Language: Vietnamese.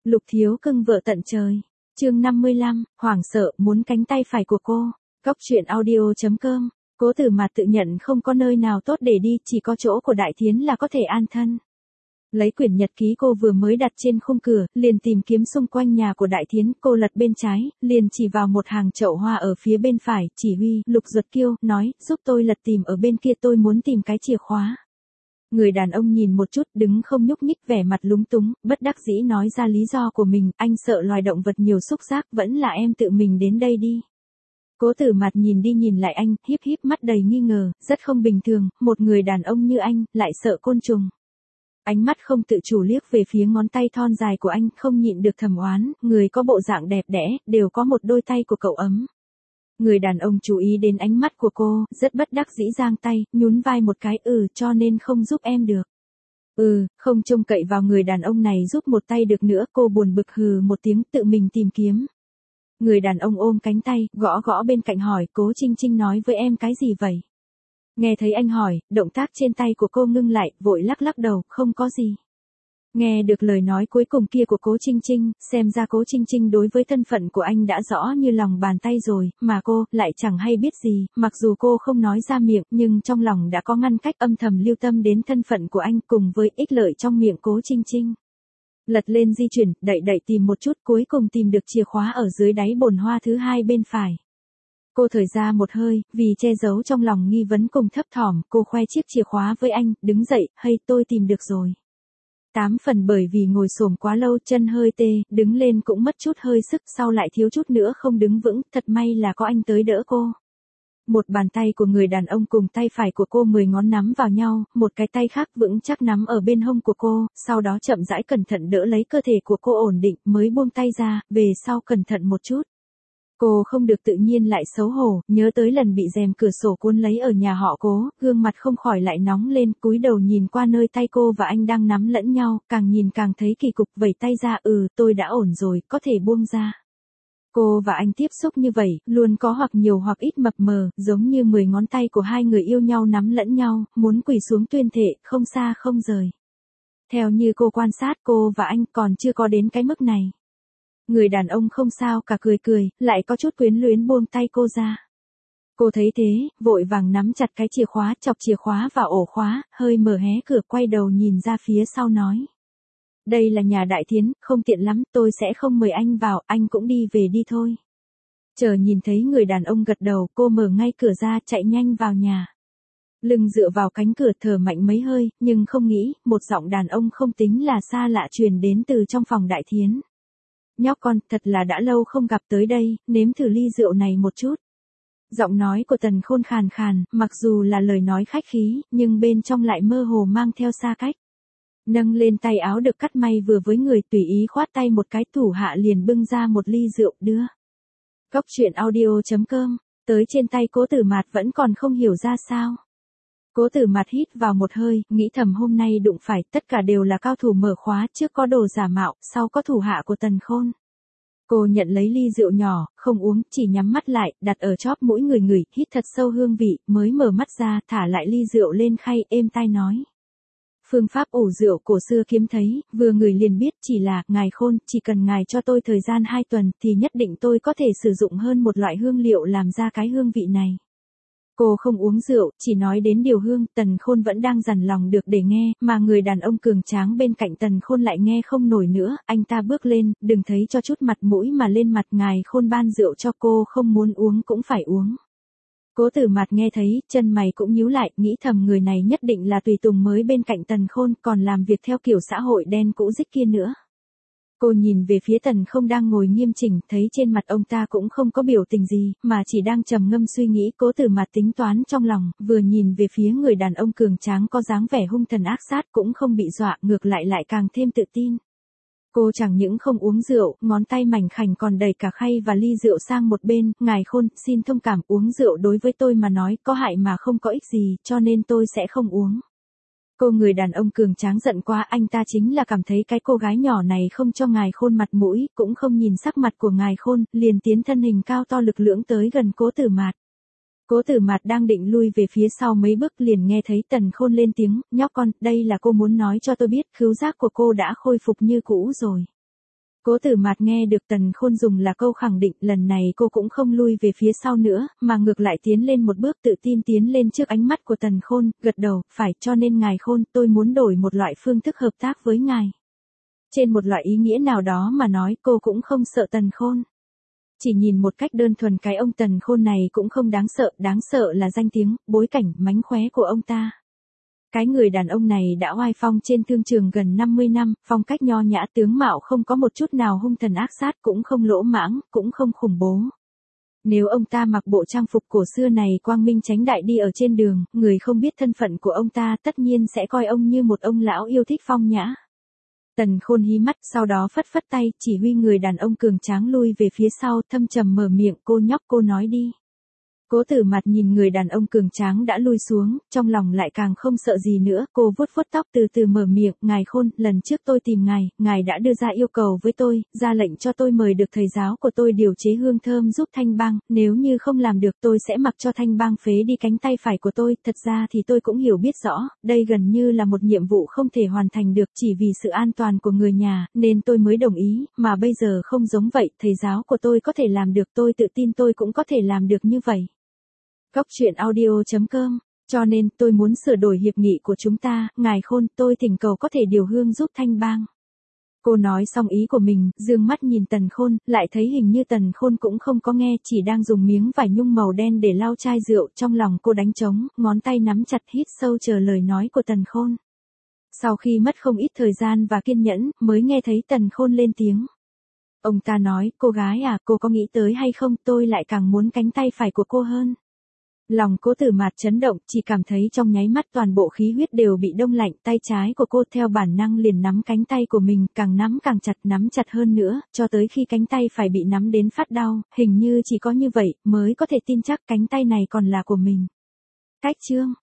Lục thiếu cưng vợ tận trời. Chương 55, hoảng sợ muốn cánh tay phải của cô. Góc truyện audio.com. Cố Tử Mạt tự nhận không có nơi nào tốt để đi, chỉ có chỗ của Đại Thiến là có thể an thân. Lấy quyển nhật ký cô vừa mới đặt trên khung cửa, liền tìm kiếm xung quanh nhà của Đại Thiến, cô lật bên trái, liền chỉ vào một hàng chậu hoa ở phía bên phải, chỉ huy, Lục Duật Kiêu, nói, giúp tôi lật tìm ở bên kia, tôi muốn tìm cái chìa khóa. Người đàn ông nhìn một chút, đứng không nhúc nhích, vẻ mặt lúng túng, bất đắc dĩ nói ra lý do của mình, anh sợ loài động vật nhiều xúc giác, vẫn là em tự mình đến đây đi. Cố Tử Mạt nhìn đi nhìn lại anh, híp híp mắt đầy nghi ngờ, rất không bình thường, một người đàn ông như anh, lại sợ côn trùng. Ánh mắt không tự chủ liếc về phía ngón tay thon dài của anh, không nhịn được thầm oán, người có bộ dạng đẹp đẽ, đều có một đôi tay của cậu ấm. Người đàn ông chú ý đến ánh mắt của cô, rất bất đắc dĩ giang tay, nhún vai một cái, cho nên không giúp em được. Không trông cậy vào người đàn ông này giúp một tay được nữa, cô buồn bực hừ một tiếng, tự mình tìm kiếm. Người đàn ông ôm cánh tay, gõ gõ bên cạnh hỏi, Cố Trinh Trinh nói với em cái gì vậy? Nghe thấy anh hỏi, động tác trên tay của cô ngưng lại, vội lắc lắc đầu, không có gì. Nghe được lời nói cuối cùng kia của Cố Trinh Trinh, xem ra Cố Trinh Trinh đối với thân phận của anh đã rõ như lòng bàn tay rồi, mà cô, lại chẳng hay biết gì, mặc dù cô không nói ra miệng, nhưng trong lòng đã có ngăn cách âm thầm lưu tâm đến thân phận của anh cùng với ích lợi trong miệng Cố Trinh Trinh. Lật lên di chuyển, đậy tìm một chút, cuối cùng tìm được chìa khóa ở dưới đáy bồn hoa thứ hai bên phải. Cô thở ra một hơi, vì che giấu trong lòng nghi vấn cùng thấp thỏm, cô khoe chiếc chìa khóa với anh, đứng dậy, hay tôi tìm được rồi. 8 phần bởi vì ngồi xổm quá lâu chân hơi tê, đứng lên cũng mất chút hơi sức, sau lại thiếu chút nữa không đứng vững, thật may là có anh tới đỡ cô. Một bàn tay của người đàn ông cùng tay phải của cô 10 ngón nắm vào nhau, một cái tay khác vững chắc nắm ở bên hông của cô, sau đó chậm rãi cẩn thận đỡ lấy cơ thể của cô ổn định, mới buông tay ra, về sau cẩn thận một chút. Cô không được tự nhiên lại xấu hổ, nhớ tới lần bị rèm cửa sổ cuốn lấy ở nhà họ Cố, gương mặt không khỏi lại nóng lên, cúi đầu nhìn qua nơi tay cô và anh đang nắm lẫn nhau, càng nhìn càng thấy kỳ cục, vẩy tay ra, tôi đã ổn rồi, có thể buông ra. Cô và anh tiếp xúc như vậy, luôn có hoặc nhiều hoặc ít mập mờ, giống như 10 ngón tay của hai người yêu nhau nắm lẫn nhau, muốn quỳ xuống tuyên thệ, không xa không rời. Theo như cô quan sát, cô và anh còn chưa có đến cái mức này. Người đàn ông không sao cả, cười, lại có chút quyến luyến buông tay cô ra. Cô thấy thế, vội vàng nắm chặt cái chìa khóa, chọc chìa khóa vào ổ khóa, hơi mở hé cửa, quay đầu nhìn ra phía sau nói. Đây là nhà Đại Thiến, không tiện lắm, tôi sẽ không mời anh vào, anh cũng đi về đi thôi. Chờ nhìn thấy người đàn ông gật đầu, cô mở ngay cửa ra, chạy nhanh vào nhà. Lưng dựa vào cánh cửa thở mạnh mấy hơi, nhưng không nghĩ, một giọng đàn ông không tính là xa lạ truyền đến từ trong phòng Đại Thiến. Nhóc con, thật là đã lâu không gặp tới đây, nếm thử ly rượu này một chút. Giọng nói của Tần Khôn khàn khàn, mặc dù là lời nói khách khí, nhưng bên trong lại mơ hồ mang theo xa cách. Nâng lên tay áo được cắt may vừa với người, tùy ý khoát tay một cái, thủ hạ liền bưng ra một ly rượu đưa. Góc truyện audio.com, tới trên tay Cố Tử Mạt vẫn còn không hiểu ra sao. Cố Tử Mạt hít vào một hơi, nghĩ thầm hôm nay đụng phải, tất cả đều là cao thủ mở khóa, trước có đồ giả mạo, sau có thủ hạ của Tần Khôn. Cô nhận lấy ly rượu nhỏ, không uống, chỉ nhắm mắt lại, đặt ở chóp mũi người, hít thật sâu hương vị, mới mở mắt ra, thả lại ly rượu lên khay, êm tai nói. Phương pháp ủ rượu cổ xưa kiếm thấy, vừa ngửi liền biết, chỉ là, ngài Khôn, chỉ cần ngài cho tôi thời gian 2 tuần, thì nhất định tôi có thể sử dụng hơn một loại hương liệu làm ra cái hương vị này. Cô không uống rượu, chỉ nói đến điều hương, Tần Khôn vẫn đang dằn lòng được để nghe, mà người đàn ông cường tráng bên cạnh Tần Khôn lại nghe không nổi nữa, anh ta bước lên, đừng thấy cho chút mặt mũi mà lên mặt, ngài Khôn ban rượu cho cô, không muốn uống cũng phải uống. Cố Tử Mạt nghe thấy, chân mày cũng nhíu lại, nghĩ thầm người này nhất định là tùy tùng mới bên cạnh Tần Khôn, còn làm việc theo kiểu xã hội đen cũ rích kia nữa. Cô nhìn về phía Tần Không đang ngồi nghiêm chỉnh, thấy trên mặt ông ta cũng không có biểu tình gì, mà chỉ đang trầm ngâm suy nghĩ. Cố Tử Mạt tính toán trong lòng, vừa nhìn về phía người đàn ông cường tráng có dáng vẻ hung thần ác sát, cũng không bị dọa, ngược lại càng thêm tự tin. Cô chẳng những không uống rượu, ngón tay mảnh khảnh còn đẩy cả khay và ly rượu sang một bên, ngài Khôn, xin thông cảm, uống rượu đối với tôi mà nói có hại mà không có ích gì, cho nên tôi sẽ không uống. Cô người đàn ông cường tráng giận quá, anh ta chính là cảm thấy cái cô gái nhỏ này không cho ngài Khôn mặt mũi, cũng không nhìn sắc mặt của ngài Khôn, liền tiến thân hình cao to lực lưỡng tới gần Cố Tử Mạt. Cố Tử Mạt đang định lui về phía sau mấy bước liền nghe thấy Tần Khôn lên tiếng, nhóc con, đây là cô muốn nói cho tôi biết, khứu giác của cô đã khôi phục như cũ rồi. Cố Tử Mạt nghe được Tần Khôn dùng là câu khẳng định, lần này cô cũng không lui về phía sau nữa, mà ngược lại tiến lên một bước tự tin tiến lên trước ánh mắt của Tần Khôn, gật đầu, phải, cho nên ngài Khôn, tôi muốn đổi một loại phương thức hợp tác với ngài. Trên một loại ý nghĩa nào đó mà nói, cô cũng không sợ Tần Khôn. Chỉ nhìn một cách đơn thuần cái ông Tần Khôn này cũng không đáng sợ là danh tiếng, bối cảnh, mánh khóe của ông ta. Cái người đàn ông này đã oai phong trên thương trường gần 50 năm, phong cách nho nhã tướng mạo không có một chút nào hung thần ác sát, cũng không lỗ mãng, cũng không khủng bố. Nếu ông ta mặc bộ trang phục cổ xưa này quang minh chánh đại đi ở trên đường, người không biết thân phận của ông ta tất nhiên sẽ coi ông như một ông lão yêu thích phong nhã. Tần Khôn hí mắt, sau đó phất phất tay, chỉ huy người đàn ông cường tráng lui về phía sau, thâm trầm mở miệng, cô nhóc cô nói đi. Cố Tử Mạt nhìn người đàn ông cường tráng đã lui xuống, trong lòng lại càng không sợ gì nữa, cô vuốt vuốt tóc từ từ mở miệng, ngài Khôn, lần trước tôi tìm ngài đã đưa ra yêu cầu với tôi, ra lệnh cho tôi mời được thầy giáo của tôi điều chế hương thơm giúp Thanh Bang, nếu như không làm được tôi sẽ mặc cho Thanh Bang phế đi cánh tay phải của tôi, thật ra thì tôi cũng hiểu biết rõ, đây gần như là một nhiệm vụ không thể hoàn thành được chỉ vì sự an toàn của người nhà, nên tôi mới đồng ý, mà bây giờ không giống vậy, thầy giáo của tôi có thể làm được, tôi tự tin tôi cũng có thể làm được như vậy. Góc truyện audio.com, cho nên tôi muốn sửa đổi hiệp nghị của chúng ta, ngài Khôn, tôi thỉnh cầu có thể điều hương giúp Thanh Bang. Cô nói xong ý của mình, dương mắt nhìn Tần Khôn, lại thấy hình như Tần Khôn cũng không có nghe, chỉ đang dùng miếng vải nhung màu đen để lau chai rượu, trong lòng cô đánh trống, ngón tay nắm chặt hít sâu chờ lời nói của Tần Khôn. Sau khi mất không ít thời gian và kiên nhẫn, mới nghe thấy Tần Khôn lên tiếng. Ông ta nói, cô gái à, cô có nghĩ tới hay không, tôi lại càng muốn cánh tay phải của cô hơn. Lòng Cố Tử Mạt chấn động, chỉ cảm thấy trong nháy mắt toàn bộ khí huyết đều bị đông lạnh, tay trái của cô theo bản năng liền nắm cánh tay của mình, càng nắm càng chặt, nắm chặt hơn nữa, cho tới khi cánh tay phải bị nắm đến phát đau, hình như chỉ có như vậy, mới có thể tin chắc cánh tay này còn là của mình. Cách chương